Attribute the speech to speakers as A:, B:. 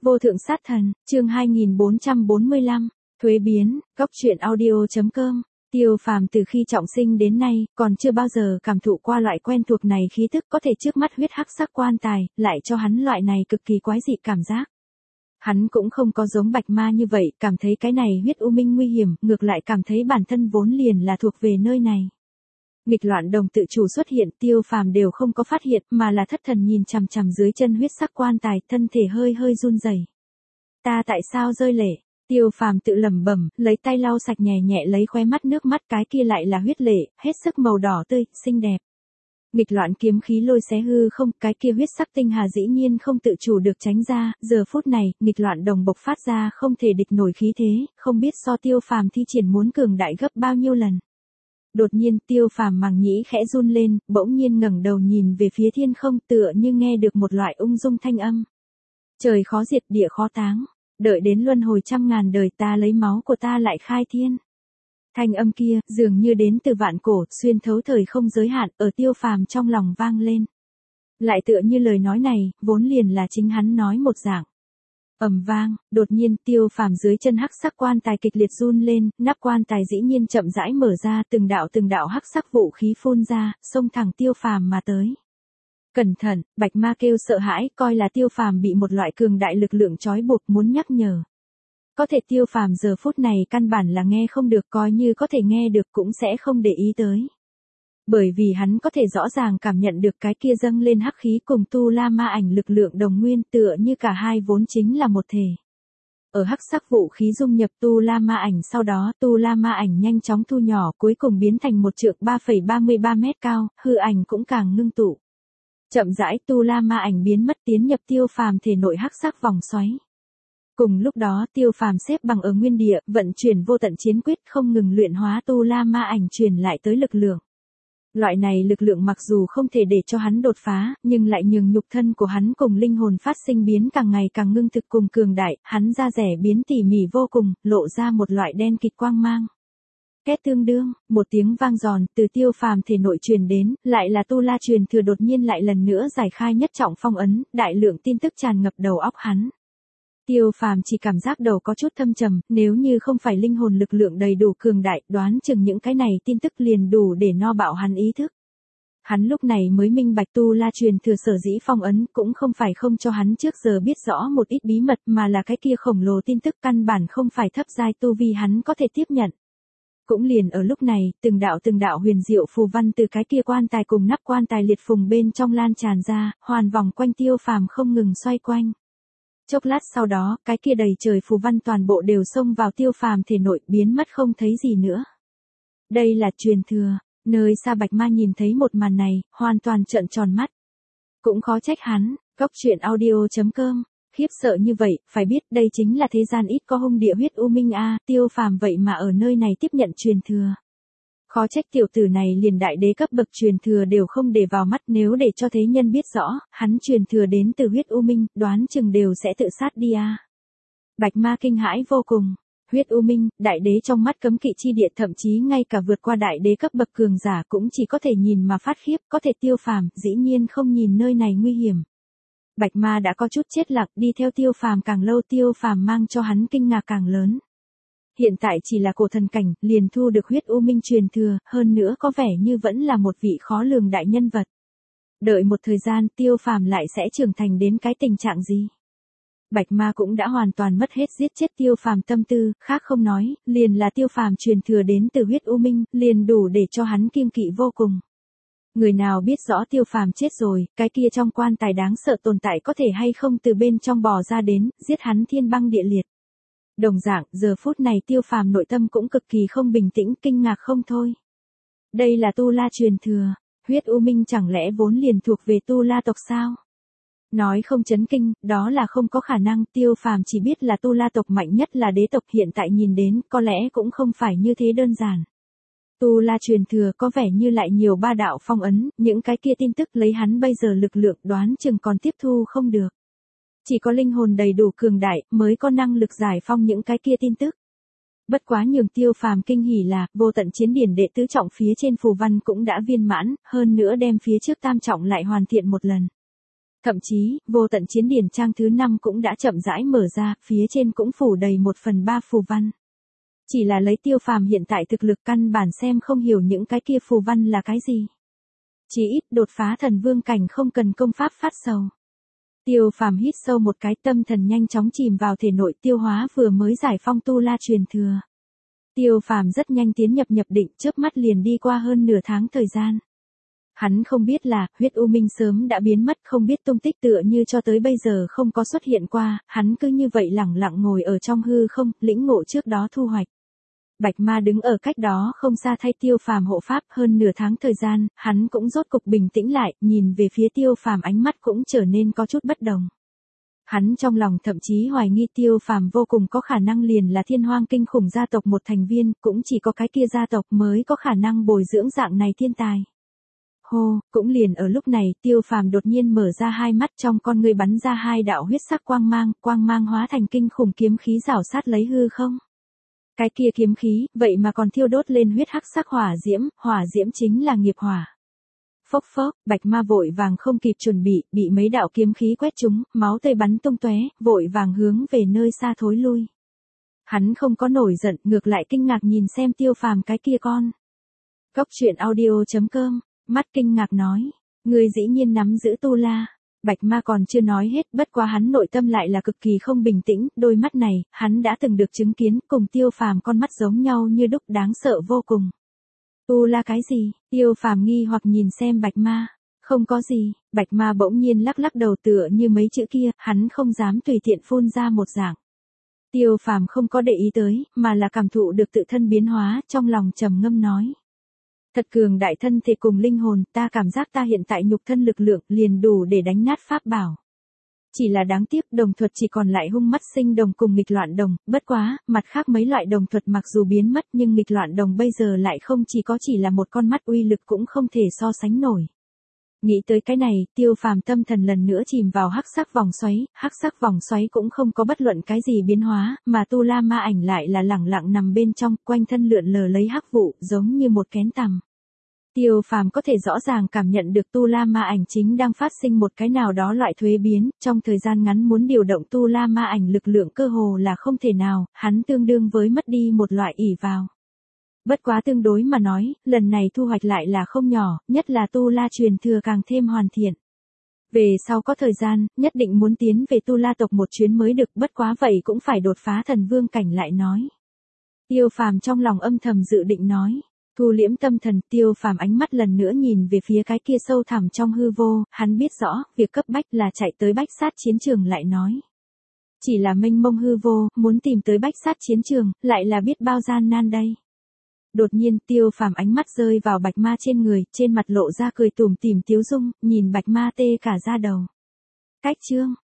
A: Vô thượng sát thần, chương 2445, thuế biến, góc truyện audio.com. Tiêu Phàm từ khi trọng sinh đến nay, còn chưa bao giờ cảm thụ qua loại quen thuộc này khí tức có thể trước mắt huyết hắc sắc quan tài, lại cho hắn loại này cực kỳ quái dị cảm giác. Hắn cũng không có giống Bạch Ma như vậy, cảm thấy cái này huyết u minh nguy hiểm, ngược lại cảm thấy bản thân vốn liền là thuộc về nơi này. Nghịch loạn đồng tự chủ xuất hiện, Tiêu Phàm đều không có phát hiện, mà là thất thần nhìn chằm chằm dưới chân huyết sắc quan tài, thân thể hơi hơi run rẩy. Ta tại sao rơi lệ? Tiêu Phàm tự lẩm bẩm, lấy tay lau sạch nhẹ nhẹ lấy khóe mắt nước mắt, cái kia lại là huyết lệ, hết sức màu đỏ tươi, xinh đẹp. Nghịch loạn kiếm khí lôi xé hư không, cái kia huyết sắc tinh hà dĩ nhiên không tự chủ được tránh ra, giờ phút này, nghịch loạn đồng bộc phát ra không thể địch nổi khí thế, không biết so Tiêu Phàm thi triển muốn cường đại gấp bao nhiêu lần. Đột nhiên Tiêu Phàm màng nhĩ khẽ run lên, bỗng nhiên ngẩng đầu nhìn về phía thiên không, tựa như nghe được một loại ung dung thanh âm. Trời khó diệt địa khó táng, đợi đến luân hồi trăm ngàn đời ta lấy máu của ta lại khai thiên. Thanh âm kia, dường như đến từ vạn cổ, xuyên thấu thời không giới hạn, ở Tiêu Phàm trong lòng vang lên. Lại tựa như lời nói này, vốn liền là chính hắn nói một dạng. Ầm vang, đột nhiên Tiêu Phàm dưới chân hắc sắc quan tài kịch liệt run lên, nắp quan tài dĩ nhiên chậm rãi mở ra, từng đạo hắc sắc vũ khí phun ra, xông thẳng Tiêu Phàm mà tới. Cẩn thận, Bạch Ma kêu sợ hãi, coi là Tiêu Phàm bị một loại cường đại lực lượng trói buộc, muốn nhắc nhở. Có thể Tiêu Phàm giờ phút này căn bản là nghe không được, coi như có thể nghe được cũng sẽ không để ý tới. Bởi vì hắn có thể rõ ràng cảm nhận được cái kia dâng lên hắc khí cùng Tu La Ma ảnh lực lượng đồng nguyên, tựa như cả hai vốn chính là một thể. Ở hắc sắc vũ khí dung nhập Tu La Ma ảnh, sau đó Tu La Ma ảnh nhanh chóng thu nhỏ, cuối cùng biến thành một trượng 3,33 mét cao, hư ảnh cũng càng ngưng tụ. Chậm rãi Tu La Ma ảnh biến mất, tiến nhập Tiêu Phàm thể nội hắc sắc vòng xoáy. Cùng lúc đó Tiêu Phàm xếp bằng ở nguyên địa, vận chuyển vô tận chiến quyết, không ngừng luyện hóa Tu La Ma ảnh truyền lại tới lực lượng. Loại này lực lượng mặc dù không thể để cho hắn đột phá, nhưng lại nhường nhục thân của hắn cùng linh hồn phát sinh biến càng ngày càng ngưng thực cùng cường đại, hắn da rẻ biến tỉ mỉ vô cùng, lộ ra một loại đen kịt quang mang. Két tương đương, một tiếng vang giòn từ Tiêu Phàm thể nội truyền đến, lại là Tu La truyền thừa đột nhiên lại lần nữa giải khai nhất trọng phong ấn, đại lượng tin tức tràn ngập đầu óc hắn. Tiêu Phàm chỉ cảm giác đầu có chút thâm trầm, nếu như không phải linh hồn lực lượng đầy đủ cường đại, đoán chừng những cái này tin tức liền đủ để no bạo hắn ý thức. Hắn lúc này mới minh bạch Tu La truyền thừa sở dĩ phong ấn cũng không phải không cho hắn trước giờ biết rõ một ít bí mật, mà là cái kia khổng lồ tin tức căn bản không phải thấp giai tu vi hắn có thể tiếp nhận. Cũng liền ở lúc này, từng đạo huyền diệu phù văn từ cái kia quan tài cùng nắp quan tài liệt phùng bên trong lan tràn ra, hoàn vòng quanh Tiêu Phàm không ngừng xoay quanh. Chốc lát sau đó, cái kia đầy trời phù văn toàn bộ đều xông vào Tiêu Phàm thể nội, biến mất không thấy gì nữa. Đây là truyền thừa, nơi xa Bạch Ma nhìn thấy một màn này, hoàn toàn trợn tròn mắt. Cũng khó trách hắn, góc truyện audio.com, khiếp sợ như vậy, phải biết đây chính là thế gian ít có hung địa huyết u minh a, Tiêu Phàm vậy mà ở nơi này tiếp nhận truyền thừa. Khó trách tiểu tử này liền đại đế cấp bậc truyền thừa đều không để vào mắt, nếu để cho thế nhân biết rõ, hắn truyền thừa đến từ huyết u minh, đoán chừng đều sẽ tự sát đi a. Bạch Ma kinh hãi vô cùng, huyết u minh, đại đế trong mắt cấm kỵ chi địa, thậm chí ngay cả vượt qua đại đế cấp bậc cường giả cũng chỉ có thể nhìn mà phát khiếp, có thể Tiêu Phàm dĩ nhiên không nhìn nơi này nguy hiểm. Bạch Ma đã có chút chết lặng, đi theo Tiêu Phàm càng lâu, Tiêu Phàm mang cho hắn kinh ngạc càng lớn. Hiện tại chỉ là cổ thần cảnh, liền thu được huyết u minh truyền thừa, hơn nữa có vẻ như vẫn là một vị khó lường đại nhân vật. Đợi một thời gian, Tiêu Phàm lại sẽ trưởng thành đến cái tình trạng gì? Bạch Ma cũng đã hoàn toàn mất hết giết chết Tiêu Phàm tâm tư, khác không nói, liền là Tiêu Phàm truyền thừa đến từ huyết u minh, liền đủ để cho hắn kiêng kỵ vô cùng. Người nào biết rõ Tiêu Phàm chết rồi, cái kia trong quan tài đáng sợ tồn tại có thể hay không từ bên trong bò ra đến, giết hắn thiên băng địa liệt. Đồng dạng, giờ phút này Tiêu Phàm nội tâm cũng cực kỳ không bình tĩnh, kinh ngạc không thôi. Đây là Tu La truyền thừa, huyết u minh chẳng lẽ vốn liền thuộc về Tu La tộc sao? Nói không chấn kinh, đó là không có khả năng, Tiêu Phàm chỉ biết là Tu La tộc mạnh nhất là đế tộc, hiện tại nhìn đến, có lẽ cũng không phải như thế đơn giản. Tu La truyền thừa có vẻ như lại nhiều ba đạo phong ấn, những cái kia tin tức lấy hắn bây giờ lực lượng đoán chừng còn tiếp thu không được. Chỉ có linh hồn đầy đủ cường đại mới có năng lực giải phong những cái kia tin tức. Bất quá nhường Tiêu Phàm kinh hỉ là, vô tận chiến điển đệ tứ trọng phía trên phù văn cũng đã viên mãn, hơn nữa đem phía trước tam trọng lại hoàn thiện một lần. Thậm chí, vô tận chiến điển trang thứ 5 cũng đã chậm rãi mở ra, phía trên cũng phủ đầy 1/3 phù văn. Chỉ là lấy Tiêu Phàm hiện tại thực lực căn bản xem không hiểu những cái kia phù văn là cái gì. Chỉ ít đột phá thần vương cảnh không cần công pháp phát sầu. Tiêu Phàm hít sâu một cái, tâm thần nhanh chóng chìm vào thể nội, tiêu hóa vừa mới giải phong tu la truyền thừa. Tiêu Phàm rất nhanh tiến nhập nhập định, chớp mắt liền đi qua hơn nửa tháng thời gian. Hắn không biết là, huyết u minh sớm đã biến mất, không biết tung tích, tựa như cho tới bây giờ không có xuất hiện qua, hắn cứ như vậy lẳng lặng ngồi ở trong hư không, lĩnh ngộ trước đó thu hoạch. Bạch Ma đứng ở cách đó không xa thay Tiêu Phàm hộ pháp, hơn nửa tháng thời gian, hắn cũng rốt cục bình tĩnh lại, nhìn về phía Tiêu Phàm ánh mắt cũng trở nên có chút bất đồng. Hắn trong lòng thậm chí hoài nghi Tiêu Phàm vô cùng có khả năng liền là Thiên Hoang kinh khủng gia tộc một thành viên, cũng chỉ có cái kia gia tộc mới có khả năng bồi dưỡng dạng này thiên tài. Hô, cũng liền ở lúc này, Tiêu Phàm đột nhiên mở ra hai mắt, trong con ngươi bắn ra hai đạo huyết sắc quang mang hóa thành kinh khủng kiếm khí rảo sát lấy hư không. Cái kia kiếm khí, vậy mà còn thiêu đốt lên huyết hắc sắc hỏa diễm chính là nghiệp hỏa. Phốc phốc, Bạch Ma vội vàng không kịp chuẩn bị mấy đạo kiếm khí quét trúng, máu tươi bắn tung tóe, vội vàng hướng về nơi xa thối lui. Hắn không có nổi giận, ngược lại kinh ngạc nhìn xem Tiêu Phàm cái kia con. Cốc truyện audio.com, mắt kinh ngạc nói, ngươi dĩ nhiên nắm giữ tu la. Bạch Ma còn chưa nói hết, bất quá hắn nội tâm lại là cực kỳ không bình tĩnh, đôi mắt này, hắn đã từng được chứng kiến, cùng Tiêu Phàm con mắt giống nhau như đúc, đáng sợ vô cùng. Tu la cái gì? Tiêu Phàm nghi hoặc nhìn xem Bạch Ma. Không có gì, Bạch Ma bỗng nhiên lắc lắc đầu, tựa như mấy chữ kia, hắn không dám tùy tiện phun ra một dạng. Tiêu Phàm không có để ý tới, mà là cảm thụ được tự thân biến hóa, trong lòng trầm ngâm nói. Thật cường đại thân thể cùng linh hồn, ta cảm giác ta hiện tại nhục thân lực lượng liền đủ để đánh nát pháp bảo. Chỉ là đáng tiếc, đồng thuật chỉ còn lại hung mắt sinh đồng cùng nghịch loạn đồng, bất quá, mặt khác mấy loại đồng thuật mặc dù biến mất nhưng nghịch loạn đồng bây giờ lại không chỉ là một con mắt, uy lực cũng không thể so sánh nổi. Nghĩ tới cái này, Tiêu Phàm tâm thần lần nữa chìm vào hắc sắc vòng xoáy cũng không có bất luận cái gì biến hóa, mà tu la ma ảnh lại là lẳng lặng nằm bên trong, quanh thân lượn lờ lấy hắc vụ, giống như một kén tằm. Tiêu Phàm có thể rõ ràng cảm nhận được tu la ma ảnh chính đang phát sinh một cái nào đó loại thuế biến, trong thời gian ngắn muốn điều động tu la ma ảnh lực lượng cơ hồ là không thể nào, hắn tương đương với mất đi một loại ỷ vào. Bất quá tương đối mà nói, lần này thu hoạch lại là không nhỏ, nhất là tu la truyền thừa càng thêm hoàn thiện. Về sau có thời gian, nhất định muốn tiến về tu la tộc một chuyến mới được, bất quá vậy cũng phải đột phá thần vương cảnh lại nói. Tiêu Phàm trong lòng âm thầm dự định nói. Thu liễm tâm thần, Tiêu Phàm ánh mắt lần nữa nhìn về phía cái kia sâu thẳm trong hư vô, hắn biết rõ, việc cấp bách là chạy tới bách sát chiến trường lại nói. Chỉ là mênh mông hư vô, muốn tìm tới bách sát chiến trường, lại là biết bao gian nan đây. Đột nhiên, Tiêu Phàm ánh mắt rơi vào Bạch Ma trên người, trên mặt lộ ra cười tủm tỉm tiếu dung, nhìn Bạch Ma tê cả da đầu. Cách chương,